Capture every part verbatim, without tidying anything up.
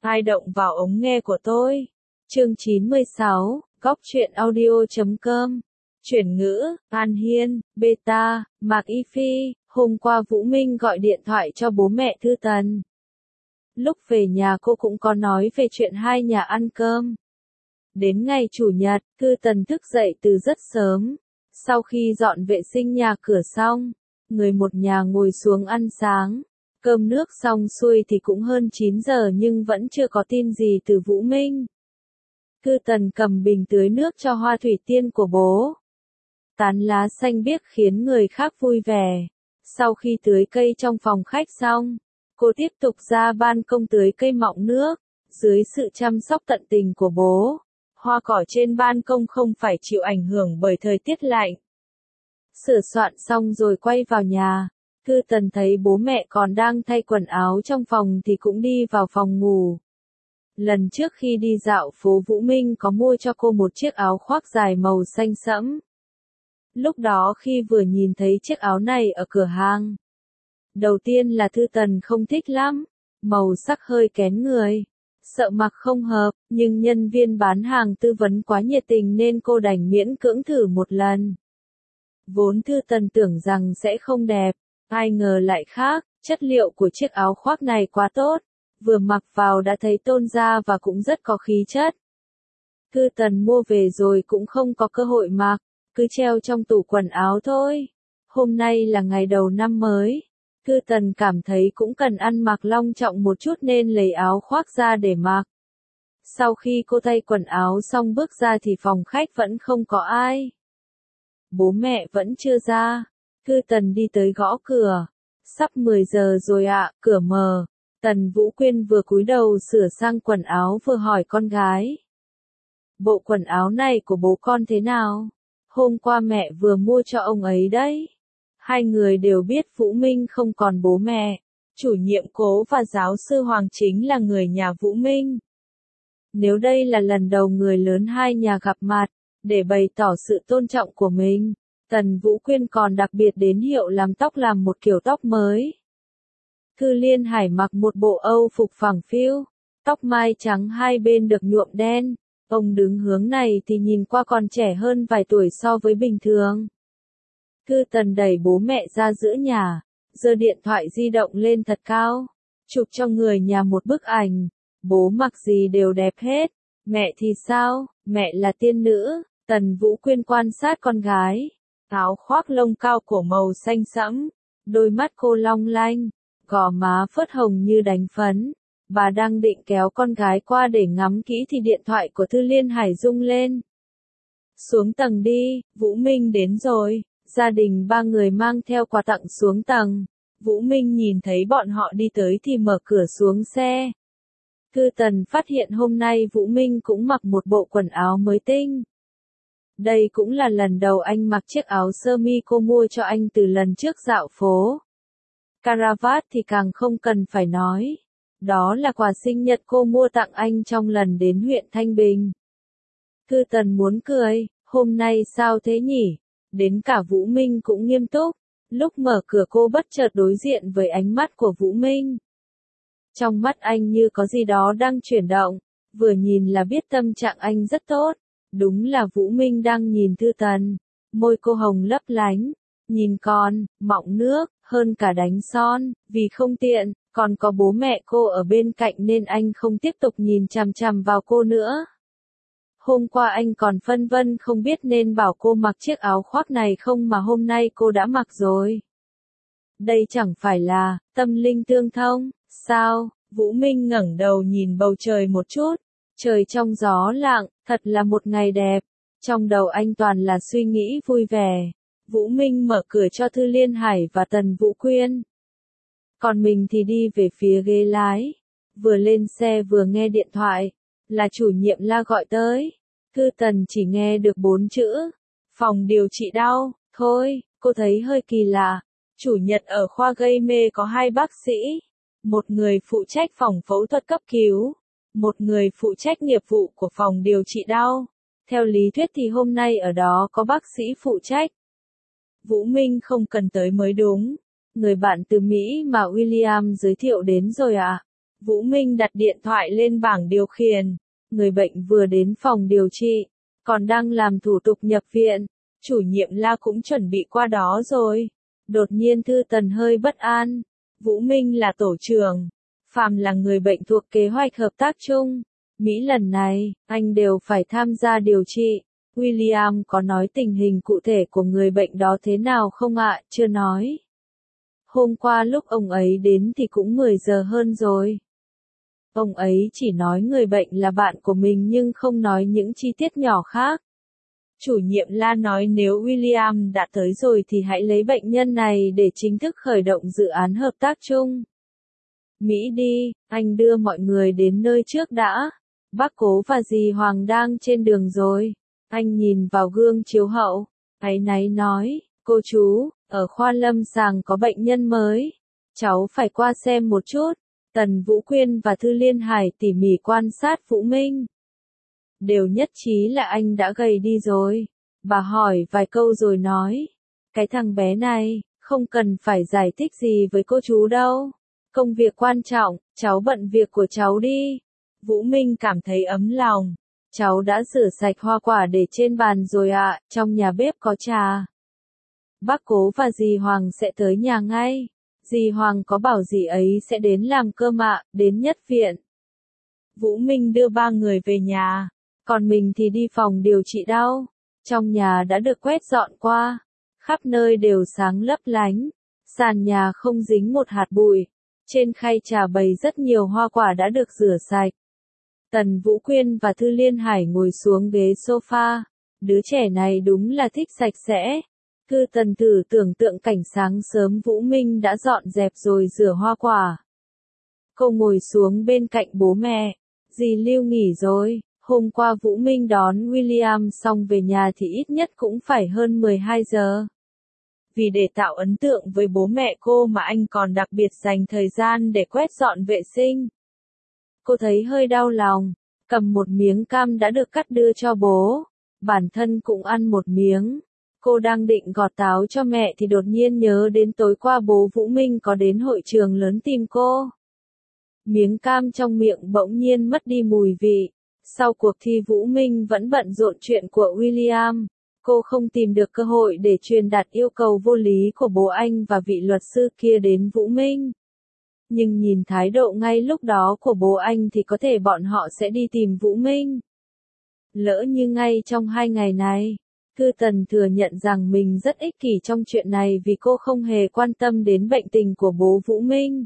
Ai động vào ống nghe của tôi? Chương chín mươi sáu, góc truyện audio chấm com. Chuyển ngữ, An Hiên, Beta, Mạc Y Phi. Hôm qua Vũ Minh gọi điện thoại cho bố mẹ Thư Tần. Lúc về nhà cô cũng có nói về chuyện hai nhà ăn cơm. Đến ngày Chủ nhật, Thư Tần thức dậy từ rất sớm. Sau khi dọn vệ sinh nhà cửa xong, người một nhà ngồi xuống ăn sáng. Cơm nước xong xuôi thì cũng hơn chín giờ nhưng vẫn chưa có tin gì từ Vũ Minh. Thư Tần cầm bình tưới nước cho hoa thủy tiên của bố. Tán lá xanh biếc khiến người khác vui vẻ. Sau khi tưới cây trong phòng khách xong, cô tiếp tục ra ban công tưới cây mọng nước. Dưới sự chăm sóc tận tình của bố, hoa cỏ trên ban công không phải chịu ảnh hưởng bởi thời tiết lạnh. Sửa soạn xong rồi quay vào nhà. Thư Tần thấy bố mẹ còn đang thay quần áo trong phòng thì cũng đi vào phòng ngủ. Lần trước khi đi dạo phố Vũ Minh có mua cho cô một chiếc áo khoác dài màu xanh sẫm. Lúc đó khi vừa nhìn thấy chiếc áo này ở cửa hàng, đầu tiên là Thư Tần không thích lắm, màu sắc hơi kén người, sợ mặc không hợp, nhưng nhân viên bán hàng tư vấn quá nhiệt tình nên cô đành miễn cưỡng thử một lần. Vốn Thư Tần tưởng rằng sẽ không đẹp, ai ngờ lại khác, chất liệu của chiếc áo khoác này quá tốt, vừa mặc vào đã thấy tôn da và cũng rất có khí chất. Thư Tần mua về rồi cũng không có cơ hội mặc, cứ treo trong tủ quần áo thôi. Hôm nay là ngày đầu năm mới, Thư Tần cảm thấy cũng cần ăn mặc long trọng một chút nên lấy áo khoác ra để mặc. Sau khi cô thay quần áo xong bước ra thì phòng khách vẫn không có ai. Bố mẹ vẫn chưa ra. Thư Tần đi tới gõ cửa. Sắp mười giờ rồi ạ, cửa mở. Tần Vũ Quyên vừa cúi đầu sửa sang quần áo vừa hỏi con gái. Bộ quần áo này của bố con thế nào? Hôm qua mẹ vừa mua cho ông ấy đấy. Hai người đều biết Vũ Minh không còn bố mẹ. Chủ nhiệm Cố và giáo sư Hoàng chính là người nhà Vũ Minh. Nếu đây là lần đầu người lớn hai nhà gặp mặt, để bày tỏ sự tôn trọng của mình, Tần Vũ Quyên còn đặc biệt đến hiệu làm tóc làm một kiểu tóc mới. Thư Liên Hải mặc một bộ Âu phục phẳng phiu, tóc mai trắng hai bên được nhuộm đen. Ông đứng hướng này thì nhìn qua còn trẻ hơn vài tuổi so với bình thường. Thư Tần đẩy bố mẹ ra giữa nhà, giơ điện thoại di động lên thật cao, chụp cho người nhà một bức ảnh. Bố mặc gì đều đẹp hết, mẹ thì sao, mẹ là tiên nữ. Tần Vũ Quyên quan sát con gái, áo khoác lông cao cổ màu xanh sẫm, đôi mắt cô long lanh, gò má phớt hồng như đánh phấn. Bà đang định kéo con gái qua để ngắm kỹ thì điện thoại của Thư Liên Hải rung lên. Xuống tầng đi, Vũ Minh đến rồi. Gia đình ba người mang theo quà tặng xuống tầng. Vũ Minh nhìn thấy bọn họ đi tới thì mở cửa xuống xe. Thư Tần phát hiện hôm nay Vũ Minh cũng mặc một bộ quần áo mới tinh. Đây cũng là lần đầu anh mặc chiếc áo sơ mi cô mua cho anh từ lần trước dạo phố. Caravat thì càng không cần phải nói. Đó là quà sinh nhật cô mua tặng anh trong lần đến huyện Thanh Bình. Thư Tần muốn cười, hôm nay sao thế nhỉ? Đến cả Vũ Minh cũng nghiêm túc. Lúc mở cửa cô bất chợt đối diện với ánh mắt của Vũ Minh. Trong mắt anh như có gì đó đang chuyển động, vừa nhìn là biết tâm trạng anh rất tốt. Đúng là Vũ Minh đang nhìn Thư Tần. Môi cô hồng lấp lánh, nhìn con, mọng nước, hơn cả đánh son, vì không tiện, còn có bố mẹ cô ở bên cạnh nên anh không tiếp tục nhìn chằm chằm vào cô nữa. Hôm qua anh còn phân vân không biết nên bảo cô mặc chiếc áo khoác này không mà hôm nay cô đã mặc rồi. Đây chẳng phải là tâm linh tương thông, sao? Vũ Minh ngẩng đầu nhìn bầu trời một chút. Trời trong gió lặng, thật là một ngày đẹp. Trong đầu anh toàn là suy nghĩ vui vẻ. Vũ Minh mở cửa cho Thư Liên Hải và Tần Vũ Quyên. Còn mình thì đi về phía ghế lái. Vừa lên xe vừa nghe điện thoại. Là chủ nhiệm La gọi tới. Thư Tần chỉ nghe được bốn chữ. Phòng điều trị đau. Thôi, cô thấy hơi kỳ lạ. Chủ nhật ở khoa gây mê có hai bác sĩ. Một người phụ trách phòng phẫu thuật cấp cứu. Một người phụ trách nghiệp vụ của phòng điều trị đau. Theo lý thuyết thì hôm nay ở đó có bác sĩ phụ trách. Vũ Minh không cần tới mới đúng. Người bạn từ Mỹ mà William giới thiệu đến rồi ạ. À? Vũ Minh đặt điện thoại lên bảng điều khiển. Người bệnh vừa đến phòng điều trị, còn đang làm thủ tục nhập viện. Chủ nhiệm La cũng chuẩn bị qua đó rồi. Đột nhiên Thư Tần hơi bất an. Vũ Minh là tổ trưởng. Phàm là người bệnh thuộc kế hoạch hợp tác chung. Mỹ lần này, anh đều phải tham gia điều trị. William có nói tình hình cụ thể của người bệnh đó thế nào không ạ? Chưa nói. Hôm qua lúc ông ấy đến thì cũng mười giờ hơn rồi. Ông ấy chỉ nói người bệnh là bạn của mình nhưng không nói những chi tiết nhỏ khác. Chủ nhiệm La nói nếu William đã tới rồi thì hãy lấy bệnh nhân này để chính thức khởi động dự án hợp tác chung. Mỹ đi, anh đưa mọi người đến nơi trước đã. Bác Cố và dì Hoàng đang trên đường rồi. Anh nhìn vào gương chiếu hậu. Áy náy nói, cô chú, ở khoa lâm sàng có bệnh nhân mới. Cháu phải qua xem một chút. Tần Vũ Quyên và Thư Liên Hải tỉ mỉ quan sát Vũ Minh. Đều nhất trí là anh đã gầy đi rồi. Bà hỏi vài câu rồi nói. Cái thằng bé này, không cần phải giải thích gì với cô chú đâu. Công việc quan trọng, cháu bận việc của cháu đi. Vũ Minh cảm thấy ấm lòng. Cháu đã rửa sạch hoa quả để trên bàn rồi ạ, à, trong nhà bếp có trà. Bác Cố và dì Hoàng sẽ tới nhà ngay. Dì Hoàng có bảo dì ấy sẽ đến làm cơm ạ, à, đến nhất viện. Vũ Minh đưa ba người về nhà, còn mình thì đi phòng điều trị đau. Trong nhà đã được quét dọn qua, khắp nơi đều sáng lấp lánh, sàn nhà không dính một hạt bụi. Trên khay trà bày rất nhiều hoa quả đã được rửa sạch. Tần Vũ Quyên và Thư Liên Hải ngồi xuống ghế sofa. Đứa trẻ này đúng là thích sạch sẽ. Thư Tần thử tưởng tượng cảnh sáng sớm Vũ Minh đã dọn dẹp rồi rửa hoa quả. Cô ngồi xuống bên cạnh bố mẹ. Dì Lưu nghỉ rồi. Hôm qua Vũ Minh đón William xong về nhà thì ít nhất cũng phải hơn mười hai giờ. Vì để tạo ấn tượng với bố mẹ cô mà anh còn đặc biệt dành thời gian để quét dọn vệ sinh. Cô thấy hơi đau lòng, cầm một miếng cam đã được cắt đưa cho bố. Bản thân cũng ăn một miếng. Cô đang định gọt táo cho mẹ thì đột nhiên nhớ đến tối qua bố Vũ Minh có đến hội trường lớn tìm cô. Miếng cam trong miệng bỗng nhiên mất đi mùi vị. Sau cuộc thi Vũ Minh vẫn bận rộn chuyện của William. Cô không tìm được cơ hội để truyền đạt yêu cầu vô lý của bố anh và vị luật sư kia đến Vũ Minh. Nhưng nhìn thái độ ngay lúc đó của bố anh thì có thể bọn họ sẽ đi tìm Vũ Minh. Lỡ như ngay trong hai ngày này, Thư Tần thừa nhận rằng mình rất ích kỷ trong chuyện này vì cô không hề quan tâm đến bệnh tình của bố Vũ Minh.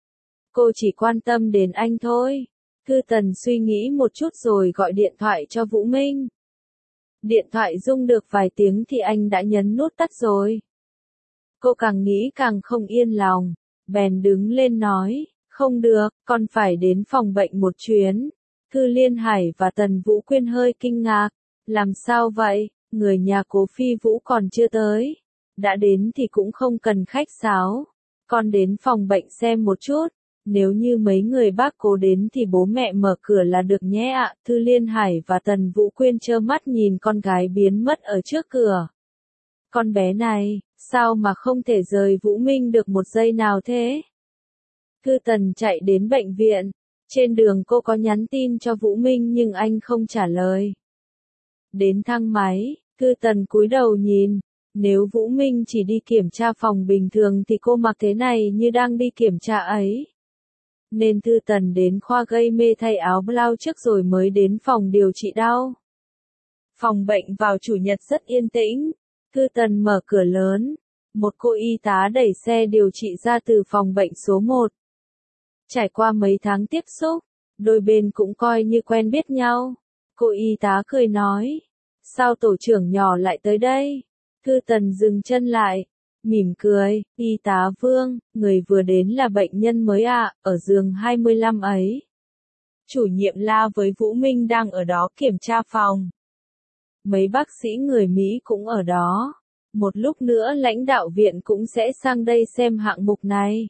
Cô chỉ quan tâm đến anh thôi. Thư Tần suy nghĩ một chút rồi gọi điện thoại cho Vũ Minh. Điện thoại rung được vài tiếng thì anh đã nhấn nút tắt rồi. Cô càng nghĩ càng không yên lòng, bèn đứng lên nói, không được, con phải đến phòng bệnh một chuyến. Thư Liên Hải và Tần Vũ Quyên hơi kinh ngạc, làm sao vậy, người nhà Cố Phi Vũ còn chưa tới. Đã đến thì cũng không cần khách sáo, con đến phòng bệnh xem một chút. Nếu như mấy người bác Cố đến thì bố mẹ mở cửa là được nhé ạ. Thư Liên Hải và Tần Vũ Quyên trơ mắt nhìn con gái biến mất ở trước cửa. Con bé này, sao mà không thể rời Vũ Minh được một giây nào thế? Thư Tần chạy đến bệnh viện. Trên đường cô có nhắn tin cho Vũ Minh nhưng anh không trả lời. Đến thang máy, Thư Tần cúi đầu nhìn. Nếu Vũ Minh chỉ đi kiểm tra phòng bình thường thì cô mặc thế này như đang đi kiểm tra ấy. Nên Thư Tần đến khoa gây mê thay áo blau trước rồi mới đến phòng điều trị đau. Phòng bệnh vào chủ nhật rất yên tĩnh. Thư Tần mở cửa lớn. Một cô y tá đẩy xe điều trị ra từ phòng bệnh số một. Trải qua mấy tháng tiếp xúc, đôi bên cũng coi như quen biết nhau. Cô y tá cười nói. Sao tổ trưởng nhỏ lại tới đây? Thư Tần dừng chân lại. Mỉm cười, y tá Vương, người vừa đến là bệnh nhân mới ạ, à, ở giường hai mươi lăm ấy. Chủ nhiệm La với Vũ Minh đang ở đó kiểm tra phòng. Mấy bác sĩ người Mỹ cũng ở đó. Một lúc nữa lãnh đạo viện cũng sẽ sang đây xem hạng mục này.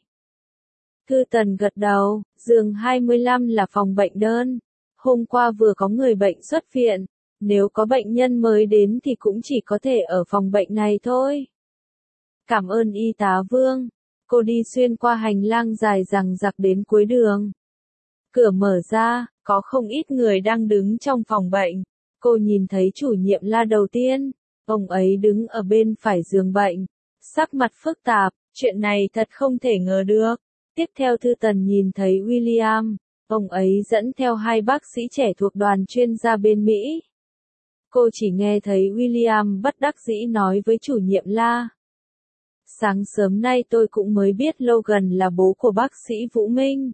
Thư Tần gật đầu, giường hai mươi lăm là phòng bệnh đơn. Hôm qua vừa có người bệnh xuất viện. Nếu có bệnh nhân mới đến thì cũng chỉ có thể ở phòng bệnh này thôi. Cảm ơn y tá Vương. Cô đi xuyên qua hành lang dài dằng dặc đến cuối đường. Cửa mở ra, có không ít người đang đứng trong phòng bệnh. Cô nhìn thấy chủ nhiệm La đầu tiên. Ông ấy đứng ở bên phải giường bệnh. Sắc mặt phức tạp, chuyện này thật không thể ngờ được. Tiếp theo Thư Tần nhìn thấy William. Ông ấy dẫn theo hai bác sĩ trẻ thuộc đoàn chuyên gia bên Mỹ. Cô chỉ nghe thấy William bất đắc dĩ nói với chủ nhiệm La. Sáng sớm nay tôi cũng mới biết Logan là bố của bác sĩ Vũ Minh.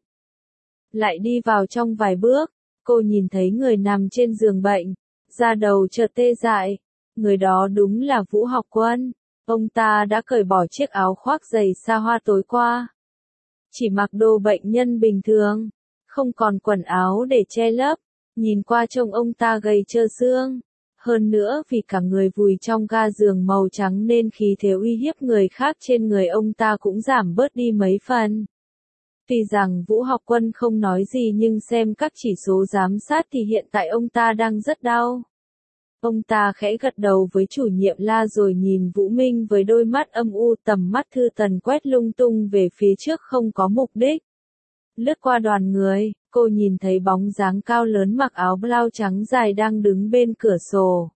Lại đi vào trong vài bước, cô nhìn thấy người nằm trên giường bệnh, da đầu chợt tê dại. Người đó đúng là Vũ Học Quân. Ông ta đã cởi bỏ chiếc áo khoác dày sa hoa tối qua. Chỉ mặc đồ bệnh nhân bình thường, không còn quần áo để che lấp. Nhìn qua trông ông ta gầy trơ xương. Hơn nữa vì cả người vùi trong ga giường màu trắng nên khí thế uy hiếp người khác trên người ông ta cũng giảm bớt đi mấy phần. Tuy rằng Vũ Học Quân không nói gì nhưng xem các chỉ số giám sát thì hiện tại ông ta đang rất đau. Ông ta khẽ gật đầu với chủ nhiệm La rồi nhìn Vũ Minh với đôi mắt âm u, tầm mắt Thư Tần quét lung tung về phía trước không có mục đích. Lướt qua đoàn người, cô nhìn thấy bóng dáng cao lớn mặc áo blau trắng dài đang đứng bên cửa sổ.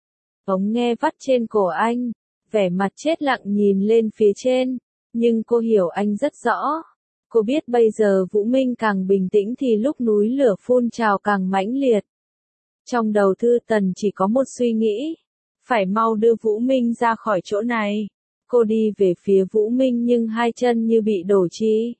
Ống nghe vắt trên cổ anh, vẻ mặt chết lặng nhìn lên phía trên, nhưng cô hiểu anh rất rõ. Cô biết bây giờ Vũ Minh càng bình tĩnh thì lúc núi lửa phun trào càng mãnh liệt. Trong đầu Thư Tần chỉ có một suy nghĩ, phải mau đưa Vũ Minh ra khỏi chỗ này. Cô đi về phía Vũ Minh nhưng hai chân như bị đổ chi,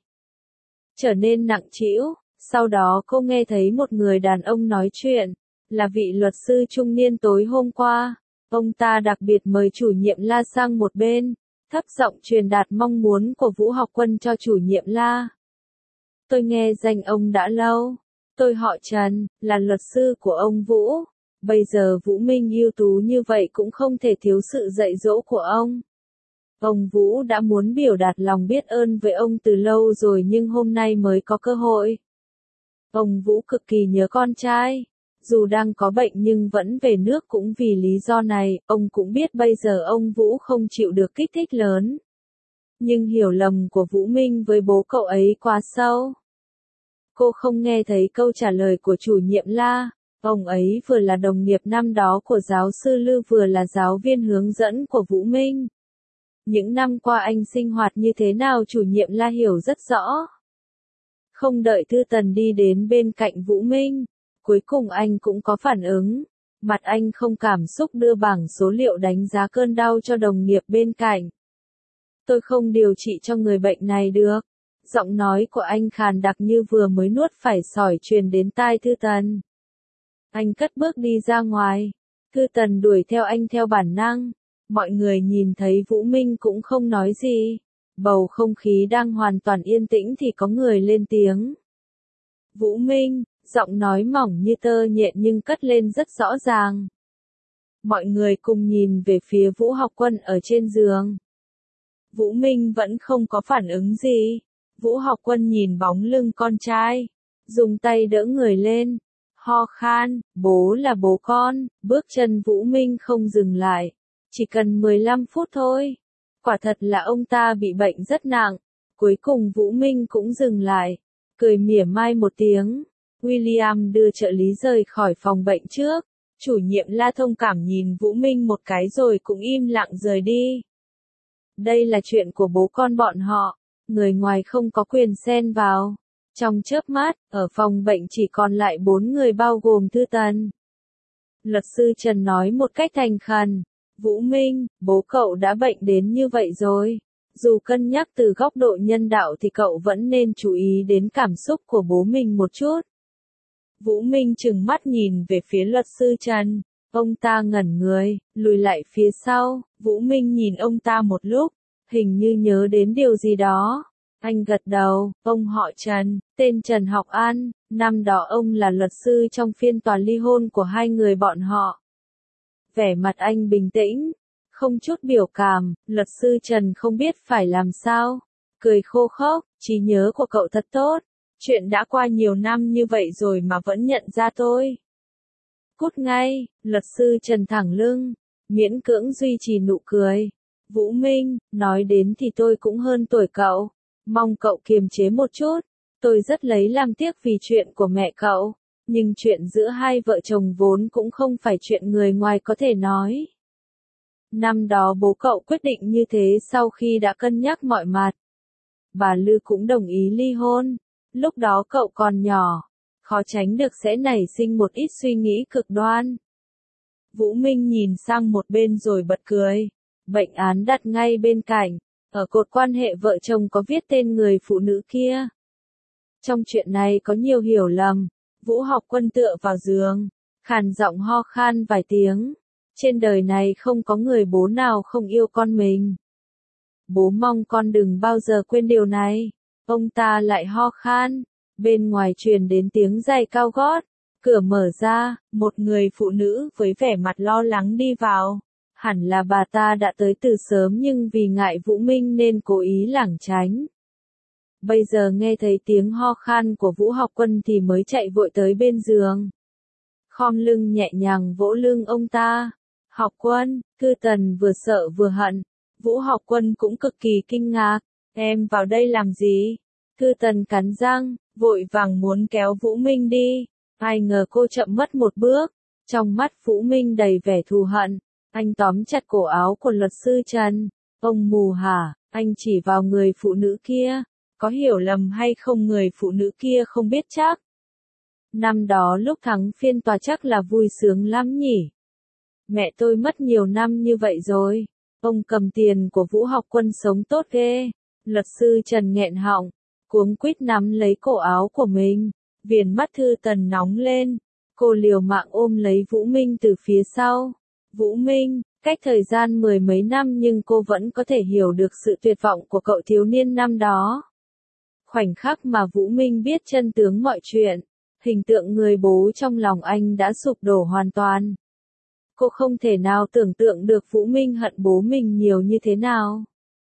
trở nên nặng trĩu. Sau đó cô nghe thấy một người đàn ông nói chuyện, là vị luật sư trung niên tối hôm qua. Ông ta đặc biệt mời chủ nhiệm La sang một bên, thấp giọng truyền đạt mong muốn của Vũ Học Quân cho chủ nhiệm La. Tôi nghe danh ông đã lâu. Tôi họ Trần, là luật sư của ông Vũ. Bây giờ Vũ Minh ưu tú như vậy cũng không thể thiếu sự dạy dỗ của ông. Ông Vũ đã muốn biểu đạt lòng biết ơn với ông từ lâu rồi nhưng hôm nay mới có cơ hội. Ông Vũ cực kỳ nhớ con trai. Dù đang có bệnh nhưng vẫn về nước cũng vì lý do này. Ông cũng biết bây giờ ông Vũ không chịu được kích thích lớn. Nhưng hiểu lầm của Vũ Minh với bố cậu ấy quá sâu. Cô không nghe thấy câu trả lời của chủ nhiệm La. Ông ấy vừa là đồng nghiệp năm đó của giáo sư Lư vừa là giáo viên hướng dẫn của Vũ Minh. Những năm qua anh sinh hoạt như thế nào chủ nhiệm La hiểu rất rõ. Không đợi Thư Tần đi đến bên cạnh Vũ Minh, cuối cùng anh cũng có phản ứng. Mặt anh không cảm xúc đưa bảng số liệu đánh giá cơn đau cho đồng nghiệp bên cạnh. Tôi không điều trị cho người bệnh này được. Giọng nói của anh khàn đặc như vừa mới nuốt phải sỏi truyền đến tai Thư Tần. Anh cất bước đi ra ngoài. Thư Tần đuổi theo anh theo bản năng. Mọi người nhìn thấy Vũ Minh cũng không nói gì. Bầu không khí đang hoàn toàn yên tĩnh thì có người lên tiếng. Vũ Minh, giọng nói mỏng như tơ nhện nhưng cất lên rất rõ ràng. Mọi người cùng nhìn về phía Vũ Học Quân ở trên giường. Vũ Minh vẫn không có phản ứng gì. Vũ Học Quân nhìn bóng lưng con trai, dùng tay đỡ người lên, ho khan, bố là bố con. Bước chân Vũ Minh không dừng lại, chỉ cần mười lăm phút thôi. Quả thật là ông ta bị bệnh rất nặng. Cuối cùng Vũ Minh cũng dừng lại, cười mỉa mai một tiếng. William đưa trợ lý rời khỏi phòng bệnh trước. Chủ nhiệm La thông cảm nhìn Vũ Minh một cái rồi cũng im lặng rời đi. Đây là chuyện của bố con bọn họ. Người ngoài không có quyền xen vào. Trong chớp mắt, ở phòng bệnh chỉ còn lại bốn người bao gồm Thư Tần. Luật sư Trần nói một cách thành khẩn. Vũ Minh, bố cậu đã bệnh đến như vậy rồi. Dù cân nhắc từ góc độ nhân đạo thì cậu vẫn nên chú ý đến cảm xúc của bố mình một chút. Vũ Minh trừng mắt nhìn về phía luật sư Trần. Ông ta ngẩn người, lùi lại phía sau. Vũ Minh nhìn ông ta một lúc, hình như nhớ đến điều gì đó. Anh gật đầu. Ông họ Trần, tên Trần Học An. Năm đó ông là luật sư trong phiên tòa ly hôn của hai người bọn họ. Vẻ mặt anh bình tĩnh, không chút biểu cảm. Luật sư Trần không biết phải làm sao, cười khô khốc. Trí nhớ của cậu thật tốt. Chuyện đã qua nhiều năm như vậy rồi mà vẫn nhận ra tôi. Cút ngay. Luật sư Trần thẳng lưng, miễn cưỡng duy trì nụ cười. Vũ Minh, nói đến thì tôi cũng hơn tuổi cậu. Mong cậu kiềm chế một chút. Tôi rất lấy làm tiếc vì chuyện của mẹ cậu, nhưng chuyện giữa hai vợ chồng vốn cũng không phải chuyện người ngoài có thể nói. Năm đó bố cậu quyết định như thế sau khi đã cân nhắc mọi mặt. Bà Lư cũng đồng ý ly hôn. Lúc đó cậu còn nhỏ, khó tránh được sẽ nảy sinh một ít suy nghĩ cực đoan. Vũ Minh nhìn sang một bên rồi bật cười. Bệnh án đặt ngay bên cạnh, ở cột quan hệ vợ chồng có viết tên người phụ nữ kia. Trong chuyện này có nhiều hiểu lầm. Vũ Học Quân tựa vào giường, khàn giọng ho khan vài tiếng. Trên đời này không có người bố nào không yêu con mình. Bố mong con đừng bao giờ quên điều này. Ông ta lại ho khan. Bên ngoài truyền đến tiếng giày cao gót. Cửa mở ra, một người phụ nữ với vẻ mặt lo lắng đi vào. Hẳn là bà ta đã tới từ sớm nhưng vì ngại Vũ Minh nên cố ý lảng tránh. Bây giờ nghe thấy tiếng ho khan của Vũ Học Quân thì mới chạy vội tới bên giường. Khom lưng nhẹ nhàng vỗ lưng ông ta. Học Quân, Cư Tần vừa sợ vừa hận. Vũ Học Quân cũng cực kỳ kinh ngạc. Em vào đây làm gì? Cư Tần cắn răng, vội vàng muốn kéo Vũ Minh đi. Ai ngờ cô chậm mất một bước. Trong mắt Vũ Minh đầy vẻ thù hận. Anh tóm chặt cổ áo của luật sư Trần. Ông mù hả, anh chỉ vào người phụ nữ kia. Có hiểu lầm hay không người phụ nữ kia không biết chắc. Năm đó lúc thắng phiên tòa chắc là vui sướng lắm nhỉ. Mẹ tôi mất nhiều năm như vậy rồi. Ông cầm tiền của Vũ Học Quân sống tốt ghê. Luật sư Trần nghẹn họng, cuống quýt nắm lấy cổ áo của mình. Viền mắt Thư Tần nóng lên. Cô liều mạng ôm lấy Vũ Minh từ phía sau. Vũ Minh, cách thời gian mười mấy năm nhưng cô vẫn có thể hiểu được sự tuyệt vọng của cậu thiếu niên năm đó. Khoảnh khắc mà Vũ Minh biết chân tướng mọi chuyện, hình tượng người bố trong lòng anh đã sụp đổ hoàn toàn. Cô không thể nào tưởng tượng được Vũ Minh hận bố mình nhiều như thế nào.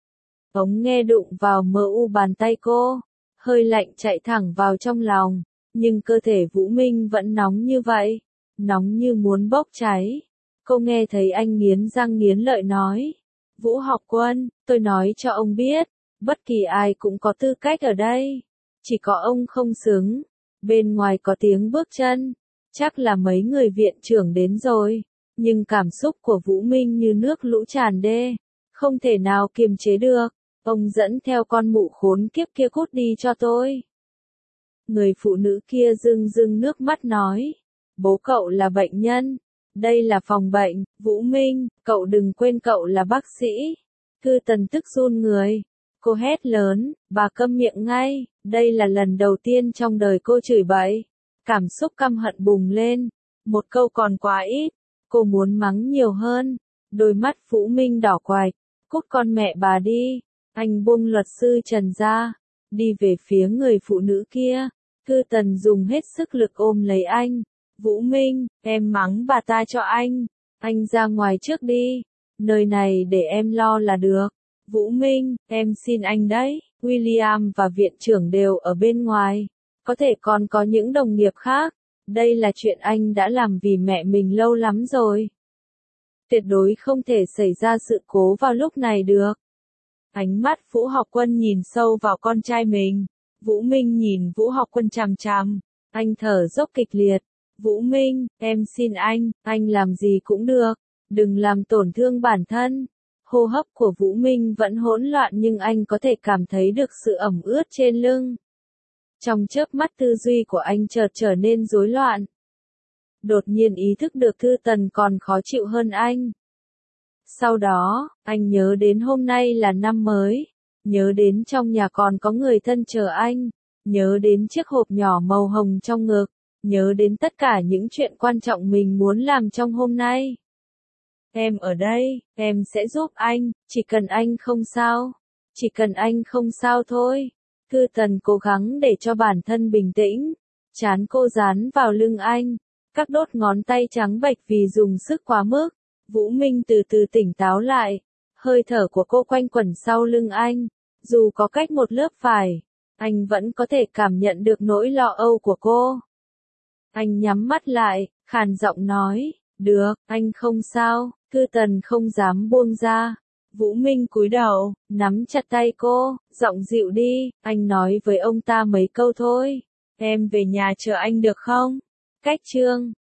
Ống nghe đụng vào mờ u bàn tay cô, hơi lạnh chạy thẳng vào trong lòng, nhưng cơ thể Vũ Minh vẫn nóng như vậy, nóng như muốn bốc cháy. Cô nghe thấy anh nghiến răng nghiến lợi nói, Vũ Học Quân, tôi nói cho ông biết, bất kỳ ai cũng có tư cách ở đây, chỉ có ông không xứng. Bên ngoài có tiếng bước chân, chắc là mấy người viện trưởng đến rồi, nhưng cảm xúc của Vũ Minh như nước lũ tràn đê, không thể nào kiềm chế được. Ông dẫn theo con mụ khốn kiếp kia cút đi cho tôi. Người phụ nữ kia rưng rưng nước mắt nói, bố cậu là bệnh nhân, đây là phòng bệnh. Vũ Minh, cậu đừng quên cậu là bác sĩ. Cư Tần tức run người. Cô hét lớn, bà câm miệng ngay, đây là lần đầu tiên trong đời cô chửi bậy. Cảm xúc căm hận bùng lên, một câu còn quá ít, cô muốn mắng nhiều hơn. Đôi mắt Vũ Minh đỏ quạch, cút con mẹ bà đi. Anh buông luật sư Trần ra, đi về phía người phụ nữ kia. Cư Tần dùng hết sức lực ôm lấy anh. Vũ Minh, em mắng bà ta cho anh. Anh ra ngoài trước đi. Nơi này để em lo là được. Vũ Minh, em xin anh đấy. William và viện trưởng đều ở bên ngoài. Có thể còn có những đồng nghiệp khác. Đây là chuyện anh đã làm vì mẹ mình lâu lắm rồi. Tuyệt đối không thể xảy ra sự cố vào lúc này được. Ánh mắt Vũ Học Quân nhìn sâu vào con trai mình. Vũ Minh nhìn Vũ Học Quân chằm chằm. Anh thở dốc kịch liệt. Vũ Minh, em xin anh, anh làm gì cũng được. Đừng làm tổn thương bản thân. Hô hấp của Vũ Minh vẫn hỗn loạn nhưng anh có thể cảm thấy được sự ẩm ướt trên lưng. Trong chớp mắt tư duy của anh chợt trở nên rối loạn. Đột nhiên ý thức được Thư Tần còn khó chịu hơn anh. Sau đó, anh nhớ đến hôm nay là năm mới. Nhớ đến trong nhà còn có người thân chờ anh. Nhớ đến chiếc hộp nhỏ màu hồng trong ngực. Nhớ đến tất cả những chuyện quan trọng mình muốn làm trong hôm nay. Em ở đây, em sẽ giúp anh, chỉ cần anh không sao. Chỉ cần anh không sao thôi. Cư Tần cố gắng để cho bản thân bình tĩnh. Trán cô dán vào lưng anh. Các đốt ngón tay trắng bệch vì dùng sức quá mức. Vũ Minh từ từ tỉnh táo lại. Hơi thở của cô quanh quẩn sau lưng anh. Dù có cách một lớp vải, anh vẫn có thể cảm nhận được nỗi lo âu của cô. Anh nhắm mắt lại, khàn giọng nói, được, anh không sao. Cư Tần không dám buông ra. Vũ Minh cúi đầu, nắm chặt tay cô, giọng dịu đi, anh nói với ông ta mấy câu thôi. Em về nhà chờ anh được không? Cách Trương